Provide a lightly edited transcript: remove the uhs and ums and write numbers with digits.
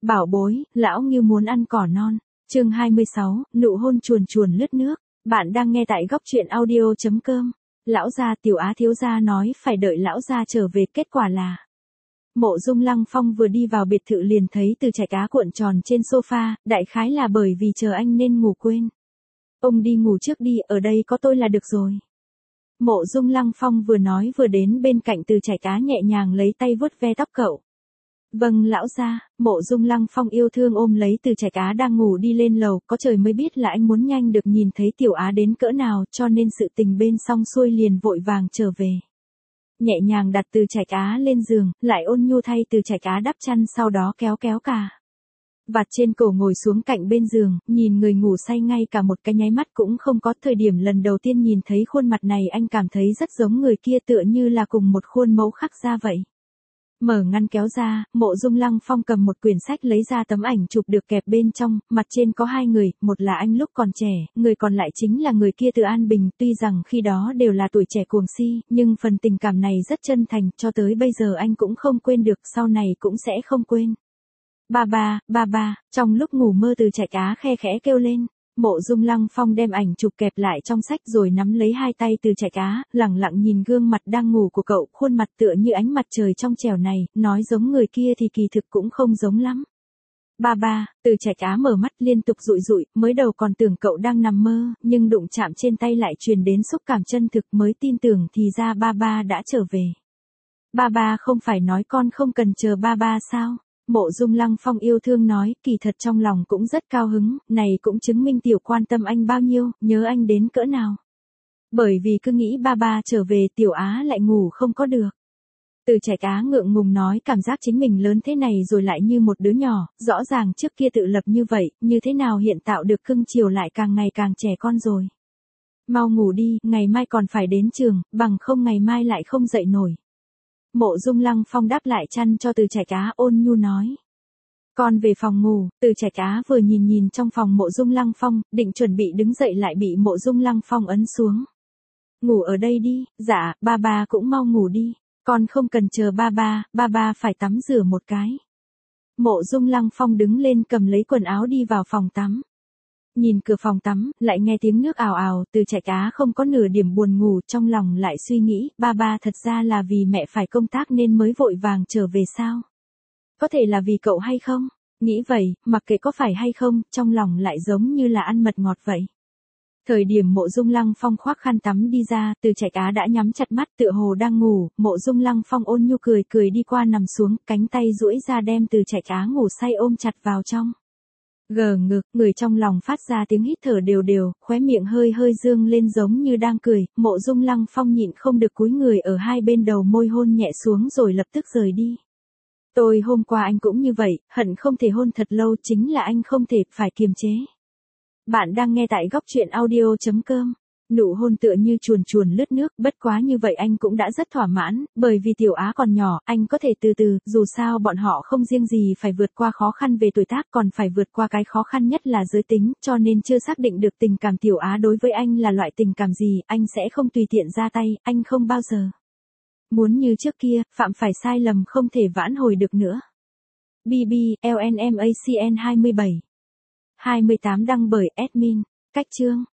Bảo bối, lão Ngưu muốn ăn cỏ non. Chương 26, nụ hôn chuồn chuồn lướt nước. Bạn đang nghe tại góc truyện audio.com. Lão gia Tiểu Á thiếu gia nói phải đợi lão gia trở về, kết quả là Mộ Dung Lăng Phong vừa đi vào biệt thự liền thấy Từ Trạch Á cuộn tròn trên sofa, đại khái là bởi vì chờ anh nên ngủ quên. Ông đi ngủ trước đi, ở đây có tôi là được rồi. Mộ Dung Lăng Phong vừa nói vừa đến bên cạnh Từ Trạch Á nhẹ nhàng lấy tay vuốt ve tóc cậu. Vâng lão gia. Mộ Dung Lăng Phong yêu thương ôm lấy Từ Trạch Á đang ngủ đi lên lầu, có trời mới biết là anh muốn nhanh được nhìn thấy Tiểu Á đến cỡ nào, cho nên sự tình bên xong xuôi liền vội vàng trở về. Nhẹ nhàng đặt Từ Trạch Á lên giường, lại ôn nhu thay Từ Trạch Á đắp chăn, sau đó kéo cả vạt trên cổ ngồi xuống cạnh bên giường, nhìn người ngủ say ngay cả một cái nháy mắt cũng không có. Thời điểm lần đầu tiên nhìn thấy khuôn mặt này anh cảm thấy rất giống người kia, tựa như là cùng một khuôn mẫu khắc ra vậy. Mở ngăn kéo ra, Mộ Dung Lăng Phong cầm một quyển sách lấy ra tấm ảnh chụp được kẹp bên trong, mặt trên có hai người, một là anh lúc còn trẻ, người còn lại chính là người kia Từ An Bình, tuy rằng khi đó đều là tuổi trẻ cuồng si, nhưng phần tình cảm này rất chân thành, cho tới bây giờ anh cũng không quên được, sau này cũng sẽ không quên. Ba ba, trong lúc ngủ mơ Từ Trạch Á khe khẽ kêu lên. Mộ Dung Lăng Phong đem ảnh chụp kẹp lại trong sách rồi nắm lấy hai tay Từ Trạch Á, lẳng lặng nhìn gương mặt đang ngủ của cậu, khuôn mặt tựa như ánh mặt trời trong trẻo này, nói giống người kia thì kỳ thực cũng không giống lắm. Ba, Từ Trạch Á mở mắt liên tục dụi dụi, mới đầu còn tưởng cậu đang nằm mơ, nhưng đụng chạm trên tay lại truyền đến xúc cảm chân thực, mới tin tưởng thì ra ba đã trở về. Ba không phải nói con không cần chờ ba sao? Mộ Dung Lăng Phong yêu thương nói, kỳ thật trong lòng cũng rất cao hứng, này cũng chứng minh Tiểu quan tâm anh bao nhiêu, nhớ anh đến cỡ nào. Bởi vì cứ nghĩ ba trở về Tiểu Á lại ngủ không có được. Từ Trạch Á ngượng ngùng nói, cảm giác chính mình lớn thế này rồi lại như một đứa nhỏ, rõ ràng trước kia tự lập như vậy, như thế nào hiện tạo được cưng chiều lại càng ngày càng trẻ con rồi. Mau ngủ đi, ngày mai còn phải đến trường, bằng không ngày mai lại không dậy nổi. Mộ Dung Lăng Phong đáp lại chăn cho Từ Trạch Á, ôn nhu nói. Con về phòng ngủ. Từ Trạch Á vừa nhìn trong phòng Mộ Dung Lăng Phong, định chuẩn bị đứng dậy lại bị Mộ Dung Lăng Phong ấn xuống. Ngủ ở đây đi. Dạ, ba cũng mau ngủ đi. Con không cần chờ ba phải tắm rửa một cái. Mộ Dung Lăng Phong đứng lên cầm lấy quần áo đi vào phòng tắm. Nhìn cửa phòng tắm, lại nghe tiếng nước ào ào, Từ Trạch Á không có nửa điểm buồn ngủ, trong lòng lại suy nghĩ, ba thật ra là vì mẹ phải công tác nên mới vội vàng trở về sao? Có thể là vì cậu hay không? Nghĩ vậy, mặc kệ có phải hay không, trong lòng lại giống như là ăn mật ngọt vậy. Thời điểm Mộ Dung Lăng Phong khoác khăn tắm đi ra, Từ Trạch Á đã nhắm chặt mắt tựa hồ đang ngủ, Mộ Dung Lăng Phong ôn nhu cười đi qua nằm xuống, cánh tay duỗi ra đem Từ Trạch Á ngủ say ôm chặt vào trong. Gờ ngực, người trong lòng phát ra tiếng hít thở đều, khóe miệng hơi dương lên giống như đang cười, Mộ Dung Lăng Phong nhịn không được cúi người ở hai bên đầu môi hôn nhẹ xuống rồi lập tức rời đi. Tôi hôm qua anh cũng như vậy, hận không thể hôn thật lâu, chính là anh không thể, phải kiềm chế. Bạn đang nghe tại góc truyện audio.com. Nụ hôn tựa như chuồn chuồn lướt nước, bất quá như vậy anh cũng đã rất thỏa mãn, bởi vì Tiểu Á còn nhỏ, anh có thể từ từ, dù sao bọn họ không riêng gì phải vượt qua khó khăn về tuổi tác, còn phải vượt qua cái khó khăn nhất là giới tính, cho nên chưa xác định được tình cảm Tiểu Á đối với anh là loại tình cảm gì, anh sẽ không tùy tiện ra tay, anh không bao giờ muốn như trước kia, phạm phải sai lầm không thể vãn hồi được nữa. BB, LNMACN 27 28 đăng bởi admin. Cách chương